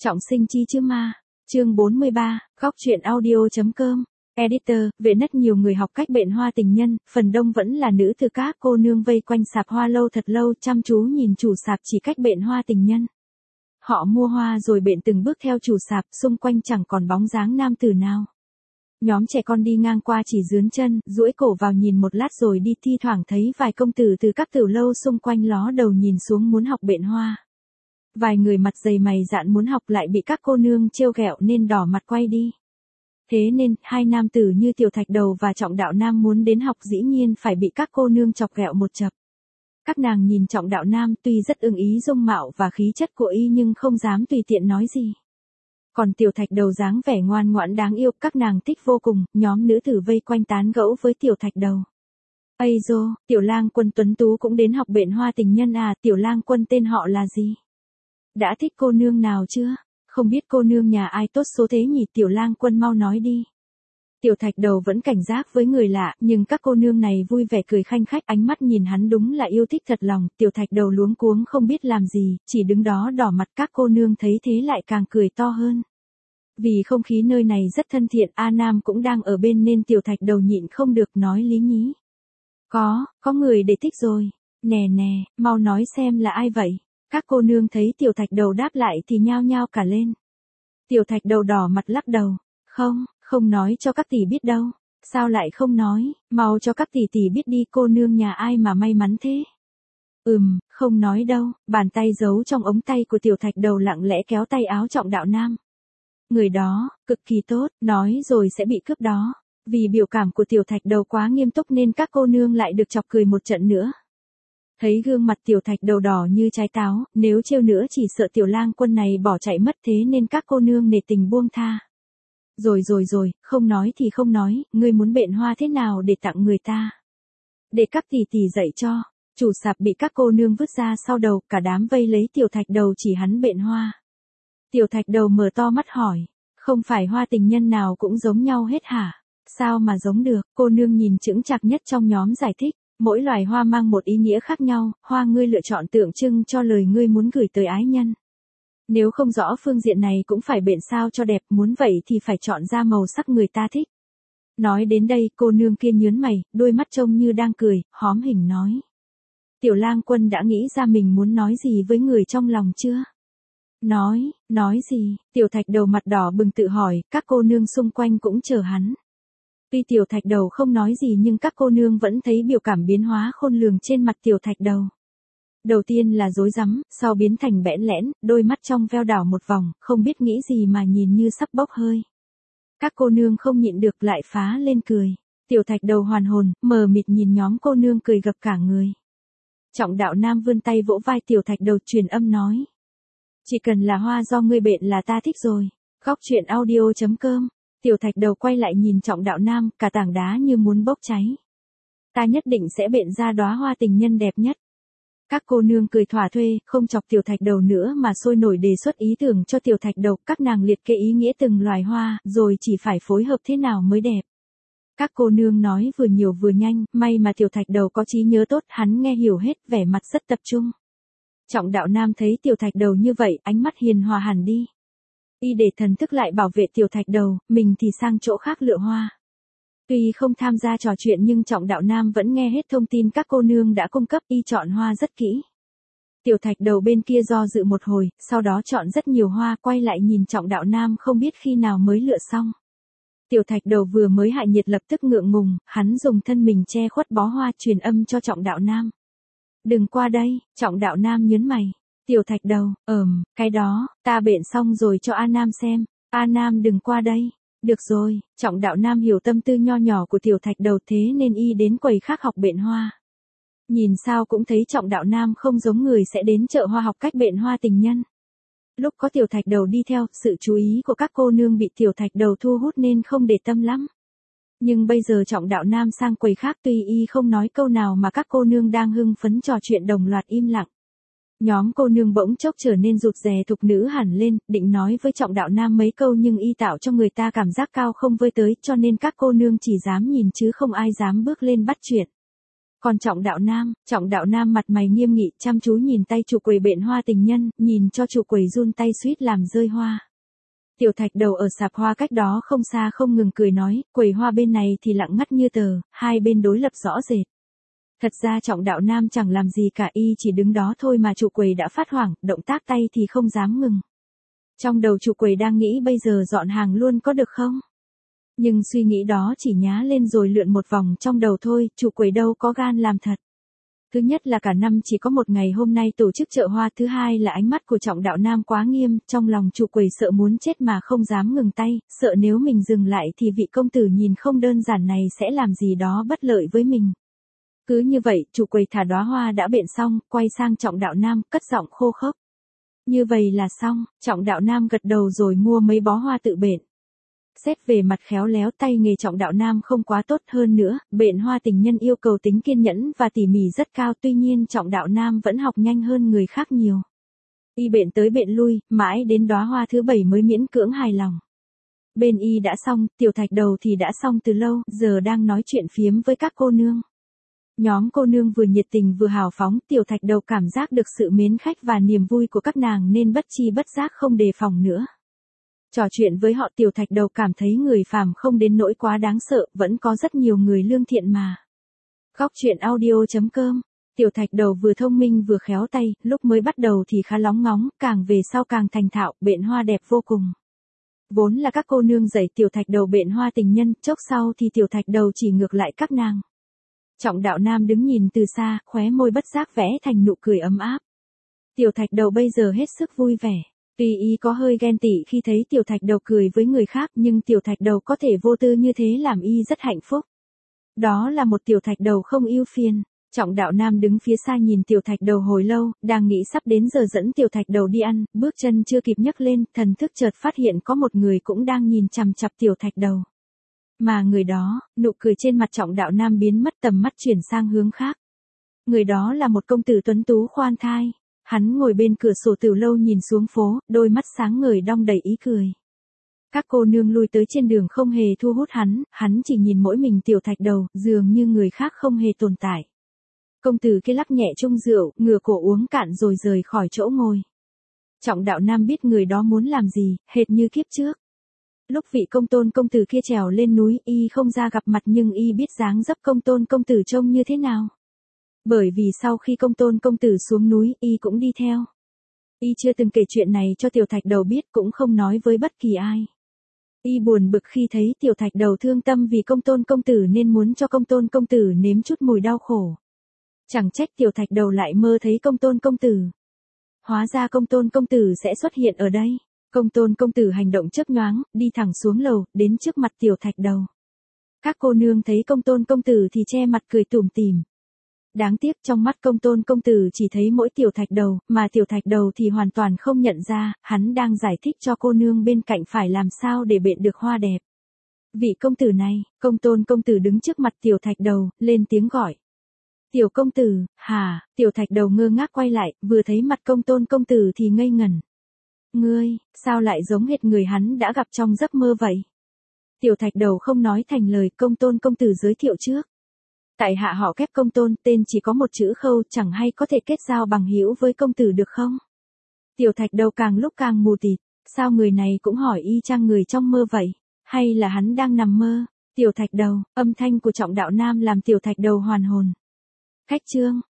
Trọng sinh chi chứ ma. Chương 43, góc truyện audio.com. Editor, về rất nhiều người học cách bện hoa tình nhân, phần đông vẫn là nữ thư các cô nương vây quanh sạp hoa lâu thật lâu chăm chú nhìn chủ sạp chỉ cách bện hoa tình nhân. Họ mua hoa rồi bện từng bước theo chủ sạp, xung quanh chẳng còn bóng dáng nam tử nào. Nhóm trẻ con đi ngang qua chỉ dướn chân, duỗi cổ vào nhìn một lát rồi đi, thi thoảng thấy vài công tử từ các tiểu lâu xung quanh ló đầu nhìn xuống muốn học bện hoa. Vài người mặt dày mày dạn muốn học lại bị các cô nương trêu ghẹo nên đỏ mặt quay đi. Thế nên, hai nam tử như Tiểu Thạch Đầu và Trọng Đạo Nam muốn đến học dĩ nhiên phải bị các cô nương chọc ghẹo một chập. Các nàng nhìn Trọng Đạo Nam tuy rất ưng ý dung mạo và khí chất của y nhưng không dám tùy tiện nói gì. Còn Tiểu Thạch Đầu dáng vẻ ngoan ngoãn đáng yêu, các nàng thích vô cùng, nhóm nữ tử vây quanh tán gẫu với Tiểu Thạch Đầu. Ây dô, Tiểu Lang Quân tuấn tú cũng đến học bện hoa tình nhân à, Tiểu Lang Quân tên họ là gì? Đã thích cô nương nào chưa? Không biết cô nương nhà ai tốt số thế nhỉ, Tiểu Lang Quân mau nói đi. Tiểu Thạch Đầu vẫn cảnh giác với người lạ, nhưng các cô nương này vui vẻ cười khanh khách, ánh mắt nhìn hắn đúng là yêu thích thật lòng. Tiểu Thạch Đầu luống cuống không biết làm gì, chỉ đứng đó đỏ mặt. Các cô nương thấy thế lại càng cười to hơn. Vì không khí nơi này rất thân thiện, A Nam cũng đang ở bên nên Tiểu Thạch Đầu nhịn không được nói lý nhí. Có người để thích rồi. Nè, mau nói xem là ai vậy? Các cô nương thấy Tiểu Thạch Đầu đáp lại thì nhao nhao cả lên. Tiểu Thạch Đầu đỏ mặt lắc đầu. Không nói cho các tỷ biết đâu. Sao lại không nói, mau cho các tỷ biết đi, cô nương nhà ai mà may mắn thế. Không nói đâu. Bàn tay giấu trong ống tay của Tiểu Thạch Đầu lặng lẽ kéo tay áo Trọng Đạo Nam. Người đó, cực kỳ tốt, nói rồi sẽ bị cướp đó. Vì biểu cảm của Tiểu Thạch Đầu quá nghiêm túc nên các cô nương lại được chọc cười một trận nữa. Thấy gương mặt Tiểu Thạch Đầu đỏ như trái táo, nếu trêu nữa chỉ sợ Tiểu Lang Quân này bỏ chạy mất, thế nên các cô nương nể tình buông tha. Rồi, không nói thì không nói, ngươi muốn bện hoa thế nào để tặng người ta? Để các tỷ dạy cho. Chủ sạp bị các cô nương vứt ra sau đầu, cả đám vây lấy Tiểu Thạch Đầu chỉ hắn bện hoa. Tiểu Thạch Đầu mở to mắt hỏi, không phải hoa tình nhân nào cũng giống nhau hết hả? Sao mà giống được? Cô nương nhìn chững chạc nhất trong nhóm giải thích. Mỗi loài hoa mang một ý nghĩa khác nhau, hoa ngươi lựa chọn tượng trưng cho lời ngươi muốn gửi tới ái nhân. Nếu không rõ phương diện này cũng phải bện sao cho đẹp, muốn vậy thì phải chọn ra màu sắc người ta thích. Nói đến đây, cô nương kia nhướng mày, đôi mắt trông như đang cười, hóm hình nói. Tiểu Lang Quân đã nghĩ ra mình muốn nói gì với người trong lòng chưa? Nói gì? Tiểu Thạch Đầu mặt đỏ bừng tự hỏi, các cô nương xung quanh cũng chờ hắn. Tuy Tiểu Thạch Đầu không nói gì nhưng các cô nương vẫn thấy biểu cảm biến hóa khôn lường trên mặt Tiểu Thạch Đầu. Đầu tiên là rối rắm, sau biến thành bẽn lẽn, đôi mắt trong veo đảo một vòng, không biết nghĩ gì mà nhìn như sắp bốc hơi. Các cô nương không nhịn được lại phá lên cười. Tiểu Thạch Đầu hoàn hồn, mờ mịt nhìn nhóm cô nương cười gập cả người. Trọng Đạo Nam vươn tay vỗ vai Tiểu Thạch Đầu truyền âm nói. Chỉ cần là hoa do ngươi bện là ta thích rồi. Góc truyện audio.com. Tiểu Thạch Đầu quay lại nhìn Trọng Đạo Nam, cả tảng đá như muốn bốc cháy. Ta nhất định sẽ bện ra đóa hoa tình nhân đẹp nhất. Các cô nương cười thỏa thuê, không chọc Tiểu Thạch Đầu nữa mà sôi nổi đề xuất ý tưởng cho Tiểu Thạch Đầu. Các nàng liệt kê ý nghĩa từng loài hoa, rồi chỉ phải phối hợp thế nào mới đẹp. Các cô nương nói vừa nhiều vừa nhanh, may mà Tiểu Thạch Đầu có trí nhớ tốt, hắn nghe hiểu hết, vẻ mặt rất tập trung. Trọng Đạo Nam thấy Tiểu Thạch Đầu như vậy, ánh mắt hiền hòa hẳn đi. Y để thần thức lại bảo vệ Tiểu Thạch Đầu, mình thì sang chỗ khác lựa hoa. Tuy không tham gia trò chuyện nhưng Trọng Đạo Nam vẫn nghe hết thông tin các cô nương đã cung cấp, y chọn hoa rất kỹ. Tiểu Thạch Đầu bên kia do dự một hồi, sau đó chọn rất nhiều hoa, quay lại nhìn Trọng Đạo Nam không biết khi nào mới lựa xong. Tiểu Thạch Đầu vừa mới hạ nhiệt lập tức ngượng ngùng, hắn dùng thân mình che khuất bó hoa truyền âm cho Trọng Đạo Nam. Đừng qua đây. Trọng Đạo Nam nhướng mày. Tiểu Thạch Đầu, cái đó, ta bện xong rồi cho A Nam xem. A Nam đừng qua đây. Được rồi, Trọng Đạo Nam hiểu tâm tư nho nhỏ của Tiểu Thạch Đầu thế nên y đến quầy khác học bện hoa. Nhìn sao cũng thấy Trọng Đạo Nam không giống người sẽ đến chợ hoa học cách bện hoa tình nhân. Lúc có Tiểu Thạch Đầu đi theo, sự chú ý của các cô nương bị Tiểu Thạch Đầu thu hút nên không để tâm lắm. Nhưng bây giờ Trọng Đạo Nam sang quầy khác tuy y không nói câu nào mà các cô nương đang hưng phấn trò chuyện đồng loạt im lặng. Nhóm cô nương bỗng chốc trở nên rụt rè thục nữ hẳn lên, định nói với Trọng Đạo Nam mấy câu nhưng y tạo cho người ta cảm giác cao không với tới cho nên các cô nương chỉ dám nhìn chứ không ai dám bước lên bắt chuyện. Còn Trọng Đạo Nam mặt mày nghiêm nghị, chăm chú nhìn tay chủ quầy bện hoa tình nhân, nhìn cho chủ quầy run tay suýt làm rơi hoa. Tiểu Thạch Đầu ở sạp hoa cách đó không xa không ngừng cười nói, quầy hoa bên này thì lặng ngắt như tờ, hai bên đối lập rõ rệt. Thật ra Trọng Đạo Nam chẳng làm gì cả, y chỉ đứng đó thôi mà chủ quầy đã phát hoảng, động tác tay thì không dám ngừng. Trong đầu chủ quầy đang nghĩ bây giờ dọn hàng luôn có được không? Nhưng suy nghĩ đó chỉ nhá lên rồi lượn một vòng trong đầu thôi, chủ quầy đâu có gan làm thật. Thứ nhất là cả năm chỉ có một ngày hôm nay tổ chức chợ hoa, thứ hai là ánh mắt của Trọng Đạo Nam quá nghiêm, trong lòng chủ quầy sợ muốn chết mà không dám ngừng tay, sợ nếu mình dừng lại thì vị công tử nhìn không đơn giản này sẽ làm gì đó bất lợi với mình. Cứ như vậy, chủ quầy thả đóa hoa đã bện xong, quay sang Trọng Đạo Nam, cất giọng khô khốc. Như vậy là xong, Trọng Đạo Nam gật đầu rồi mua mấy bó hoa tự bện. Xét về mặt khéo léo, tay nghề Trọng Đạo Nam không quá tốt, hơn nữa, bện hoa tình nhân yêu cầu tính kiên nhẫn và tỉ mỉ rất cao, tuy nhiên Trọng Đạo Nam vẫn học nhanh hơn người khác nhiều. Y bện tới bện lui, mãi đến đóa hoa thứ 7 mới miễn cưỡng hài lòng. Bên y đã xong, Tiểu Thạch Đầu thì đã xong từ lâu, giờ đang nói chuyện phiếm với các cô nương. Nhóm cô nương vừa nhiệt tình vừa hào phóng, Tiểu Thạch Đầu cảm giác được sự mến khách và niềm vui của các nàng nên bất chi bất giác không đề phòng nữa. Trò chuyện với họ, Tiểu Thạch Đầu cảm thấy người phàm không đến nỗi quá đáng sợ, vẫn có rất nhiều người lương thiện mà. Góc truyện audio.com. Tiểu Thạch Đầu vừa thông minh vừa khéo tay, lúc mới bắt đầu thì khá lóng ngóng, càng về sau càng thành thạo, bện hoa đẹp vô cùng. Vốn là các cô nương dạy Tiểu Thạch Đầu bện hoa tình nhân, chốc sau thì Tiểu Thạch Đầu chỉ ngược lại các nàng. Trọng Đạo Nam đứng nhìn từ xa, khóe môi bất giác vẽ thành nụ cười ấm áp. Tiểu Thạch Đầu bây giờ hết sức vui vẻ. Tuy y có hơi ghen tị khi thấy Tiểu Thạch Đầu cười với người khác, nhưng Tiểu Thạch Đầu có thể vô tư như thế làm y rất hạnh phúc. Đó là một Tiểu Thạch Đầu không ưu phiền. Trọng Đạo Nam đứng phía xa nhìn Tiểu Thạch Đầu hồi lâu, đang nghĩ sắp đến giờ dẫn Tiểu Thạch Đầu đi ăn, bước chân chưa kịp nhấc lên, thần thức chợt phát hiện có một người cũng đang nhìn chằm chằm Tiểu Thạch Đầu. Mà người đó, nụ cười trên mặt Trọng Đạo Nam biến mất, tầm mắt chuyển sang hướng khác. Người đó là một công tử tuấn tú khoan thai. Hắn ngồi bên cửa sổ từ lâu nhìn xuống phố, đôi mắt sáng ngời đong đầy ý cười. Các cô nương lui tới trên đường không hề thu hút hắn chỉ nhìn mỗi mình Tiểu Thạch Đầu, dường như người khác không hề tồn tại. Công tử kia lắc nhẹ chung rượu, ngửa cổ uống cạn rồi rời khỏi chỗ ngồi. Trọng Đạo Nam biết người đó muốn làm gì, hệt như kiếp trước. Lúc vị công tôn công tử kia trèo lên núi, y không ra gặp mặt nhưng y biết dáng dấp công tôn công tử trông như thế nào. Bởi vì sau khi công tôn công tử xuống núi, y cũng đi theo. Y chưa từng kể chuyện này cho Tiểu Thạch Đầu biết, cũng không nói với bất kỳ ai. Y buồn bực khi thấy Tiểu Thạch Đầu thương tâm vì công tôn công tử nên muốn cho công tôn công tử nếm chút mùi đau khổ. Chẳng trách Tiểu Thạch Đầu lại mơ thấy công tôn công tử. Hóa ra công tôn công tử sẽ xuất hiện ở đây. Công tôn công tử hành động chớp nhoáng, đi thẳng xuống lầu, đến trước mặt Tiểu Thạch Đầu. Các cô nương thấy công tôn công tử thì che mặt cười tủm tỉm. Đáng tiếc trong mắt công tôn công tử chỉ thấy mỗi Tiểu Thạch Đầu, mà Tiểu Thạch Đầu thì hoàn toàn không nhận ra, hắn đang giải thích cho cô nương bên cạnh phải làm sao để bện được hoa đẹp. Vị công tử này, công tôn công tử đứng trước mặt Tiểu Thạch Đầu, lên tiếng gọi. Tiểu công tử, hả? Tiểu Thạch Đầu ngơ ngác quay lại, vừa thấy mặt công tôn công tử thì ngây ngẩn. Ngươi, sao lại giống hệt người hắn đã gặp trong giấc mơ vậy? Tiểu Thạch Đầu không nói thành lời, công tôn công tử giới thiệu trước. Tại hạ họ Kép, công tôn, tên chỉ có một chữ Khâu, chẳng hay có thể kết giao bằng hữu với công tử được không? Tiểu Thạch Đầu càng lúc càng mù tịt, sao người này cũng hỏi y chang người trong mơ vậy? Hay là hắn đang nằm mơ? Tiểu Thạch Đầu, âm thanh của Trọng Đạo Nam làm Tiểu Thạch Đầu hoàn hồn. Khách trương,